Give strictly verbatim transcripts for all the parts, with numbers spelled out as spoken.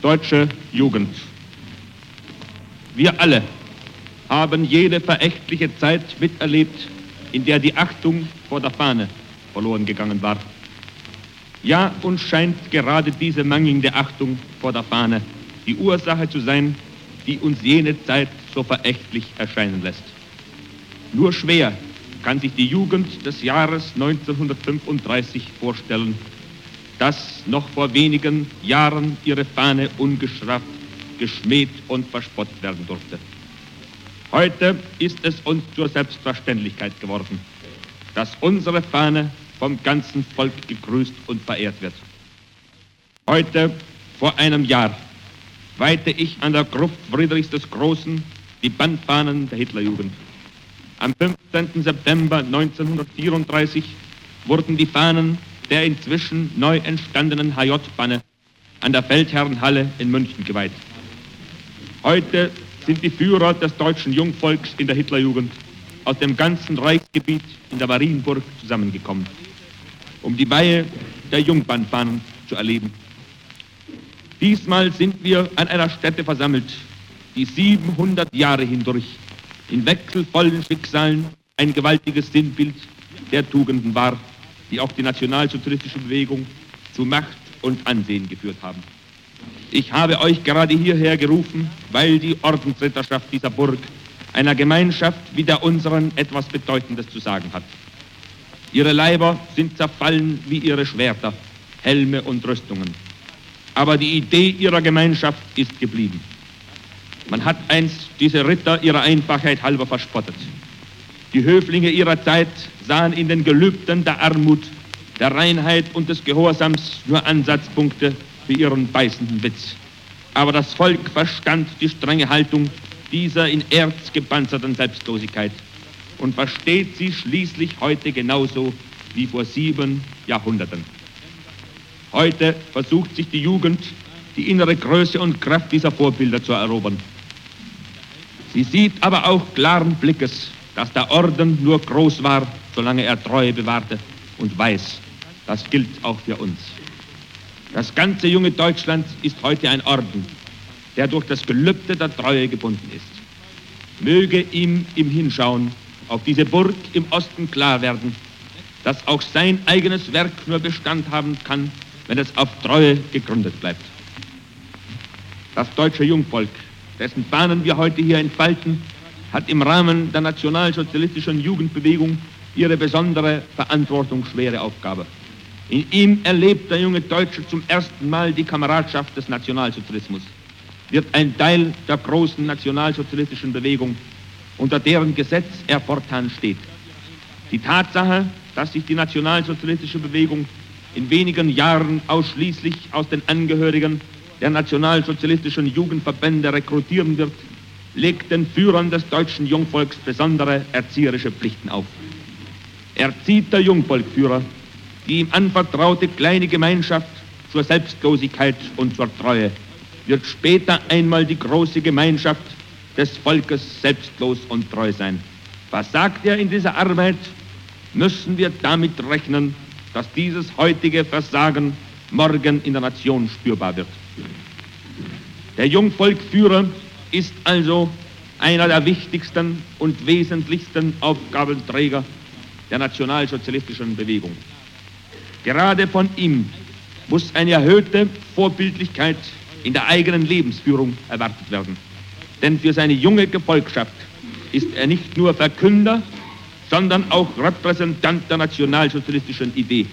Deutsche Jugend. Wir alle haben jene verächtliche Zeit miterlebt, in der die Achtung vor der Fahne verloren gegangen war. Ja, uns scheint gerade diese mangelnde Achtung vor der Fahne die Ursache zu sein, die uns jene Zeit so verächtlich erscheinen lässt. Nur schwer kann sich die Jugend des Jahres neunzehnhundertfünfunddreißig vorstellen, dass noch vor wenigen Jahren ihre Fahne ungestraft geschmäht und verspottet werden durfte. Heute ist es uns zur Selbstverständlichkeit geworden, dass unsere Fahne vom ganzen Volk gegrüßt und verehrt wird. Heute, vor einem Jahr, weihte ich an der Gruft Friedrichs des Großen die Bandfahnen der Hitlerjugend. Am fünfzehnten September neunzehnhundertvierunddreißig wurden die Fahnen der inzwischen neu entstandenen H J-Banne an der Feldherrenhalle in München geweiht. Heute sind die Führer des deutschen Jungvolks in der Hitlerjugend aus dem ganzen Reichsgebiet in der Marienburg zusammengekommen, um die Weihe der Jungbandfahnen zu erleben. Diesmal sind wir an einer Stätte versammelt, die siebenhundert Jahre hindurch in wechselvollen Schicksalen ein gewaltiges Sinnbild der Tugenden war, die auch die nationalsozialistische Bewegung zu Macht und Ansehen geführt haben. Ich habe euch gerade hierher gerufen, weil die Ordensritterschaft dieser Burg einer Gemeinschaft wie der unseren etwas Bedeutendes zu sagen hat. Ihre Leiber sind zerfallen wie ihre Schwerter, Helme und Rüstungen. Aber die Idee ihrer Gemeinschaft ist geblieben. Man hat einst diese Ritter ihrer Einfachheit halber verspottet. Die Höflinge ihrer Zeit sahen in den Gelübden der Armut, der Reinheit und des Gehorsams nur Ansatzpunkte für ihren beißenden Witz. Aber das Volk verstand die strenge Haltung dieser in Erz gepanzerten Selbstlosigkeit und versteht sie schließlich heute genauso wie vor sieben Jahrhunderten. Heute versucht sich die Jugend, die innere Größe und Kraft dieser Vorbilder zu erobern. Sie sieht aber auch klaren Blickes, dass der Orden nur groß war, solange er Treue bewahrte, und weiß, das gilt auch für uns. Das ganze junge Deutschland ist heute ein Orden, der durch das Gelübde der Treue gebunden ist. Möge ihm im Hinschauen auf diese Burg im Osten klar werden, dass auch sein eigenes Werk nur Bestand haben kann, wenn es auf Treue gegründet bleibt. Das deutsche Jungvolk, dessen Fahnen wir heute hier entfalten, hat im Rahmen der nationalsozialistischen Jugendbewegung ihre besondere, verantwortungsschwere Aufgabe. In ihm erlebt der junge Deutsche zum ersten Mal die Kameradschaft des Nationalsozialismus, wird ein Teil der großen nationalsozialistischen Bewegung, unter deren Gesetz er fortan steht. Die Tatsache, dass sich die nationalsozialistische Bewegung in wenigen Jahren ausschließlich aus den Angehörigen der nationalsozialistischen Jugendverbände rekrutieren wird, legt den Führern des deutschen Jungvolks besondere erzieherische Pflichten auf. Erzieht der Jungvolkführer die ihm anvertraute kleine Gemeinschaft zur Selbstlosigkeit und zur Treue, wird später einmal die große Gemeinschaft des Volkes selbstlos und treu sein. Was sagt er in dieser Arbeit? Müssen wir damit rechnen, dass dieses heutige Versagen morgen in der Nation spürbar wird. Der Jungvolkführer ist also einer der wichtigsten und wesentlichsten Aufgabenträger der nationalsozialistischen Bewegung. Gerade von ihm muss eine erhöhte Vorbildlichkeit in der eigenen Lebensführung erwartet werden. Denn für seine junge Gefolgschaft ist er nicht nur Verkünder, sondern auch Repräsentant der nationalsozialistischen Idee.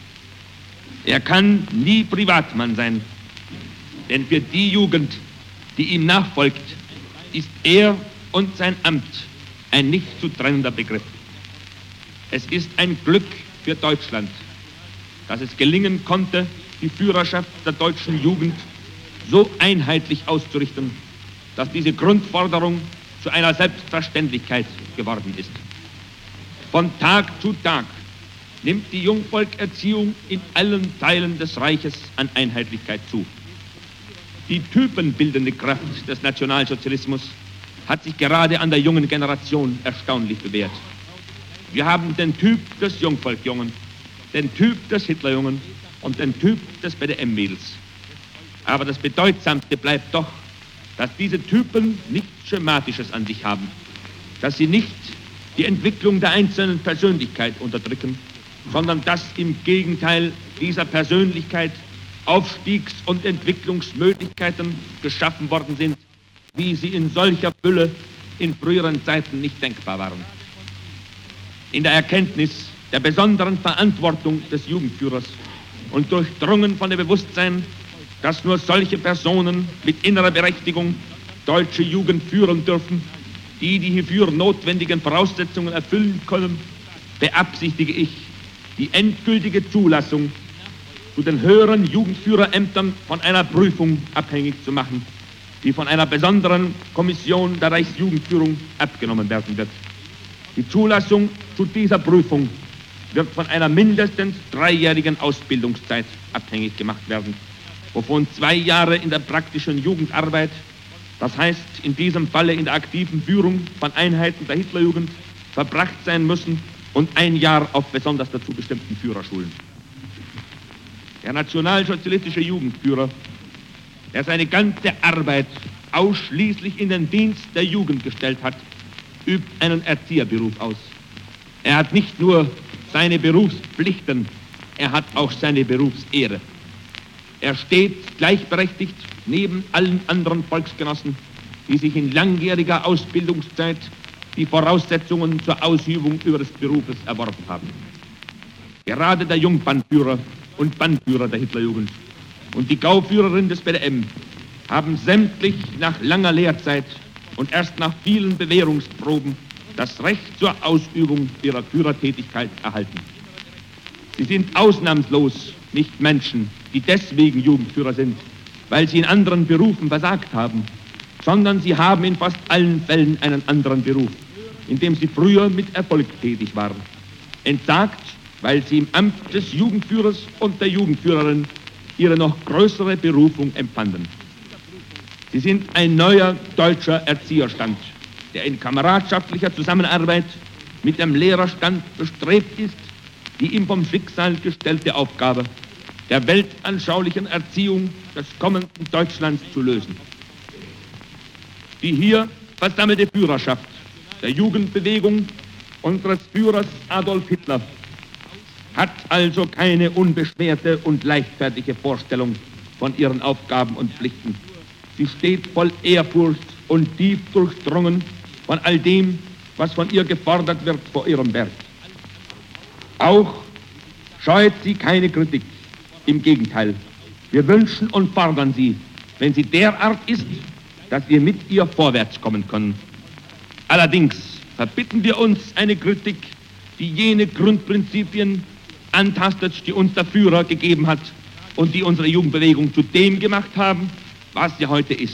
Er kann nie Privatmann sein, denn für die Jugend, die ihm nachfolgt, ist er und sein Amt ein nicht zu trennender Begriff. Es ist ein Glück für Deutschland, dass es gelingen konnte, die Führerschaft der deutschen Jugend so einheitlich auszurichten, dass diese Grundforderung zu einer Selbstverständlichkeit geworden ist. Von Tag zu Tag nimmt die Jungvolkerziehung in allen Teilen des Reiches an Einheitlichkeit zu. Die typenbildende Kraft des Nationalsozialismus hat sich gerade an der jungen Generation erstaunlich bewährt. Wir haben den Typ des Jungvolkjungen, den Typ des Hitlerjungen und den Typ des B D M-Mädels. Aber das Bedeutsamste bleibt doch, dass diese Typen nichts Schematisches an sich haben, dass sie nicht die Entwicklung der einzelnen Persönlichkeit unterdrücken, sondern dass im Gegenteil dieser Persönlichkeit Aufstiegs- und Entwicklungsmöglichkeiten geschaffen worden sind, wie sie in solcher Fülle in früheren Zeiten nicht denkbar waren. In der Erkenntnis der besonderen Verantwortung des Jugendführers und durchdrungen von dem Bewusstsein, dass nur solche Personen mit innerer Berechtigung deutsche Jugend führen dürfen, die die hierfür notwendigen Voraussetzungen erfüllen können, beabsichtige ich, die endgültige Zulassung zu den höheren Jugendführerämtern von einer Prüfung abhängig zu machen, die von einer besonderen Kommission der Reichsjugendführung abgenommen werden wird. Die Zulassung zu dieser Prüfung wird von einer mindestens dreijährigen Ausbildungszeit abhängig gemacht werden, wovon zwei Jahre in der praktischen Jugendarbeit, das heißt in diesem Falle in der aktiven Führung von Einheiten der Hitlerjugend, verbracht sein müssen und ein Jahr auf besonders dazu bestimmten Führerschulen. Der nationalsozialistische Jugendführer, der seine ganze Arbeit ausschließlich in den Dienst der Jugend gestellt hat, übt einen Erzieherberuf aus. Er hat nicht nur seine Berufspflichten, er hat auch seine Berufsehre. Er steht gleichberechtigt neben allen anderen Volksgenossen, die sich in langjähriger Ausbildungszeit die Voraussetzungen zur Ausübung ihres Berufes erworben haben. Gerade der Jungbandführer und Bandführer der Hitlerjugend und die Gauführerin des B D M haben sämtlich nach langer Lehrzeit und erst nach vielen Bewährungsproben das Recht zur Ausübung ihrer Führertätigkeit erhalten. Sie sind ausnahmslos nicht Menschen, die deswegen Jugendführer sind, weil sie in anderen Berufen versagt haben, sondern sie haben in fast allen Fällen einen anderen Beruf, in dem sie früher mit Erfolg tätig waren. Entsagt, weil sie im Amt des Jugendführers und der Jugendführerin ihre noch größere Berufung empfanden. Sie sind ein neuer deutscher Erzieherstand, der in kameradschaftlicher Zusammenarbeit mit dem Lehrerstand bestrebt ist, die ihm vom Schicksal gestellte Aufgabe der weltanschaulichen Erziehung des kommenden Deutschlands zu lösen. Die hier versammelte Führerschaft der Jugendbewegung unseres Führers Adolf Hitler hat also keine unbeschwerte und leichtfertige Vorstellung von ihren Aufgaben und Pflichten. Sie steht voll Ehrfurcht und tief durchdrungen von all dem, was von ihr gefordert wird vor ihrem Werk. Auch scheut sie keine Kritik. Im Gegenteil, wir wünschen und fordern sie, wenn sie derart ist, dass wir mit ihr vorwärts kommen können. Allerdings verbitten wir uns eine Kritik, die jene Grundprinzipien antastet, die uns der Führer gegeben hat und die unsere Jugendbewegung zu dem gemacht haben, was sie heute ist.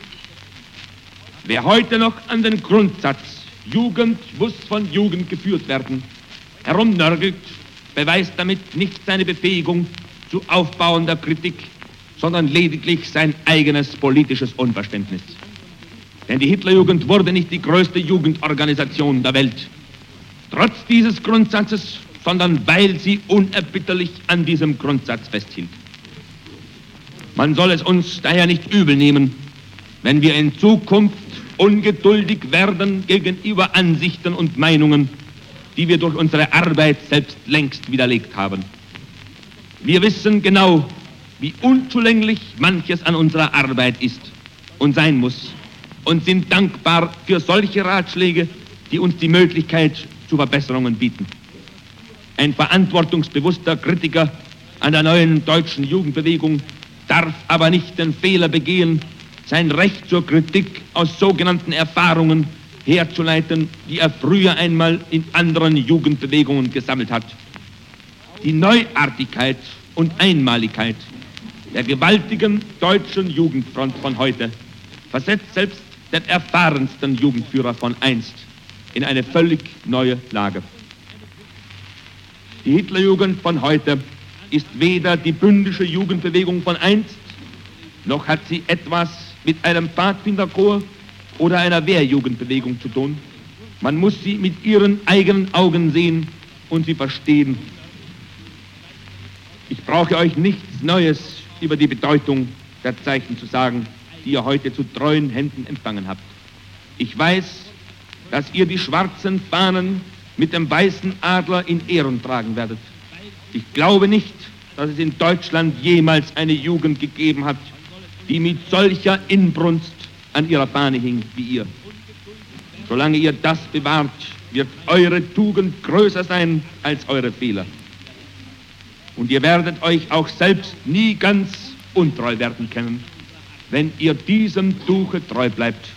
Wer heute noch an den Grundsatz Jugend muss von Jugend geführt werden herumnörgelt, beweist damit nicht seine Befähigung zu aufbauender Kritik, sondern lediglich sein eigenes politisches Unverständnis. Denn die Hitlerjugend wurde nicht die größte Jugendorganisation der Welt, trotz dieses Grundsatzes, sondern weil sie unerbitterlich an diesem Grundsatz festhielt. Man soll es uns daher nicht übel nehmen, wenn wir in Zukunft ungeduldig werden gegenüber Ansichten und Meinungen, die wir durch unsere Arbeit selbst längst widerlegt haben. Wir wissen genau, wie unzulänglich manches an unserer Arbeit ist und sein muss und sind dankbar für solche Ratschläge, die uns die Möglichkeit zu Verbesserungen bieten. Ein verantwortungsbewusster Kritiker an der neuen deutschen Jugendbewegung darf aber nicht den Fehler begehen, sein Recht zur Kritik aus sogenannten Erfahrungen herzuleiten, die er früher einmal in anderen Jugendbewegungen gesammelt hat. Die Neuartigkeit und Einmaligkeit der gewaltigen deutschen Jugendfront von heute versetzt selbst den erfahrensten Jugendführer von einst in eine völlig neue Lage. Die Hitlerjugend von heute ist weder die bündische Jugendbewegung von einst, noch hat sie etwas mit einem Pfadfinderchor oder einer Wehrjugendbewegung zu tun. Man muss sie mit ihren eigenen Augen sehen und sie verstehen. Ich brauche euch nichts Neues über die Bedeutung der Zeichen zu sagen, die ihr heute zu treuen Händen empfangen habt. Ich weiß, dass ihr die schwarzen Fahnen mit dem weißen Adler in Ehren tragen werdet. Ich glaube nicht, dass es in Deutschland jemals eine Jugend gegeben hat, die mit solcher Inbrunst an ihrer Fahne hing wie ihr. Solange ihr das bewahrt, wird eure Tugend größer sein als eure Fehler. Und ihr werdet euch auch selbst nie ganz untreu werden können, wenn ihr diesem Tuche treu bleibt.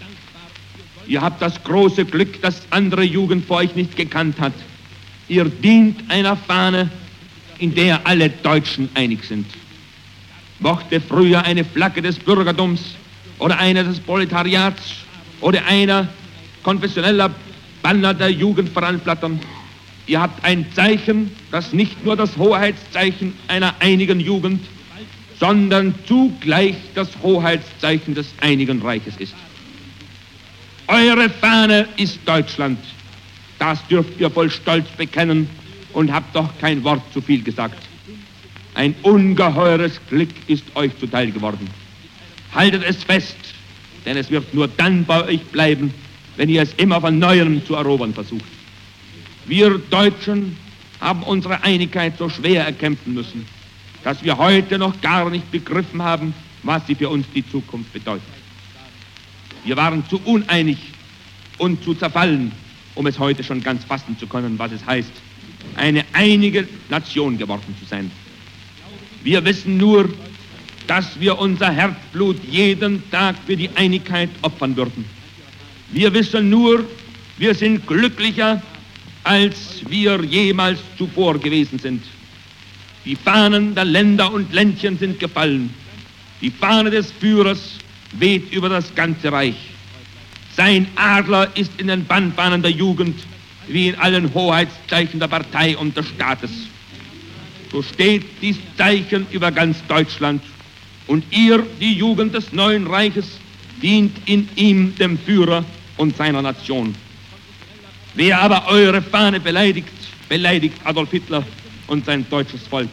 Ihr habt das große Glück, das andere Jugend vor euch nicht gekannt hat. Ihr dient einer Fahne, in der alle Deutschen einig sind. Mochte früher eine Flagge des Bürgertums oder eine des Proletariats oder einer konfessioneller Banner der Jugend voranflattern. Ihr habt ein Zeichen, das nicht nur das Hoheitszeichen einer einigen Jugend, sondern zugleich das Hoheitszeichen des einigen Reiches ist. Eure Fahne ist Deutschland. Das dürft ihr voll Stolz bekennen und habt doch kein Wort zu viel gesagt. Ein ungeheures Glück ist euch zuteil geworden. Haltet es fest, denn es wird nur dann bei euch bleiben, wenn ihr es immer von Neuem zu erobern versucht. Wir Deutschen haben unsere Einigkeit so schwer erkämpfen müssen, dass wir heute noch gar nicht begriffen haben, was sie für uns die Zukunft bedeutet. Wir waren zu uneinig und zu zerfallen, um es heute schon ganz fassen zu können, was es heißt, eine einige Nation geworden zu sein. Wir wissen nur, dass wir unser Herzblut jeden Tag für die Einigkeit opfern würden. Wir wissen nur, wir sind glücklicher, als wir jemals zuvor gewesen sind. Die Fahnen der Länder und Ländchen sind gefallen. Die Fahne des Führers weht über das ganze Reich. Sein Adler ist in den Bannfahnen der Jugend, wie in allen Hoheitszeichen der Partei und des Staates. So steht dies Zeichen über ganz Deutschland. Und ihr, die Jugend des neuen Reiches, dient in ihm dem Führer und seiner Nation. Wer aber eure Fahne beleidigt, beleidigt Adolf Hitler und sein deutsches Volk.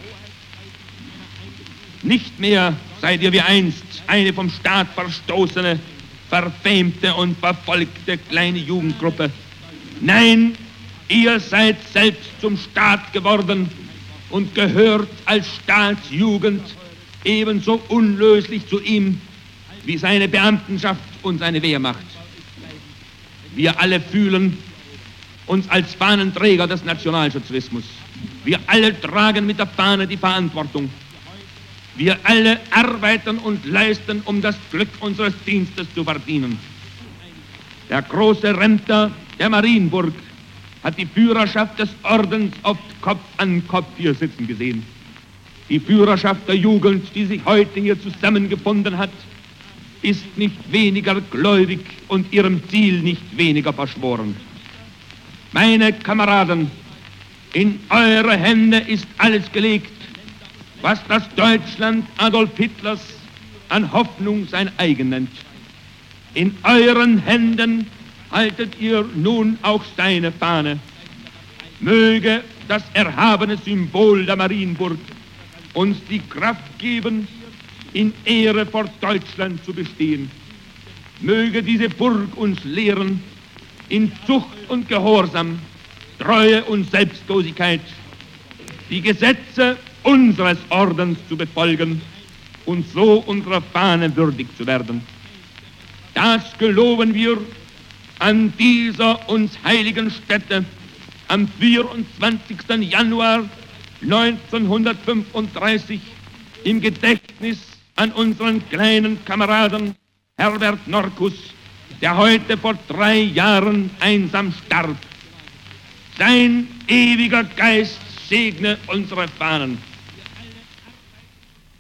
Nicht mehr seid ihr wie einst eine vom Staat verstoßene, verfemte und verfolgte kleine Jugendgruppe. Nein, ihr seid selbst zum Staat geworden und gehört als Staatsjugend ebenso unlöslich zu ihm wie seine Beamtenschaft und seine Wehrmacht. Wir alle fühlen uns als Fahnenträger des Nationalsozialismus. Wir alle tragen mit der Fahne die Verantwortung. Wir alle arbeiten und leisten, um das Glück unseres Dienstes zu verdienen. Der große Remter der Marienburg hat die Führerschaft des Ordens oft Kopf an Kopf hier sitzen gesehen. Die Führerschaft der Jugend, die sich heute hier zusammengefunden hat, ist nicht weniger gläubig und ihrem Ziel nicht weniger verschworen. Meine Kameraden, in eure Hände ist alles gelegt, was das Deutschland Adolf Hitlers an Hoffnung sein eigen nennt. In euren Händen haltet ihr nun auch seine Fahne. Möge das erhabene Symbol der Marienburg uns die Kraft geben, in Ehre vor Deutschland zu bestehen. Möge diese Burg uns lehren, in Zucht und Gehorsam, Treue und Selbstlosigkeit, die Gesetze unseres Ordens zu befolgen und so unserer Fahne würdig zu werden. Das geloben wir an dieser uns heiligen Stätte am vierundzwanzigsten Januar neunzehnhundertfünfunddreißig im Gedächtnis an unseren kleinen Kameraden Herbert Norkus, der heute vor drei Jahren einsam starb. Sein ewiger Geist segne unsere Fahnen.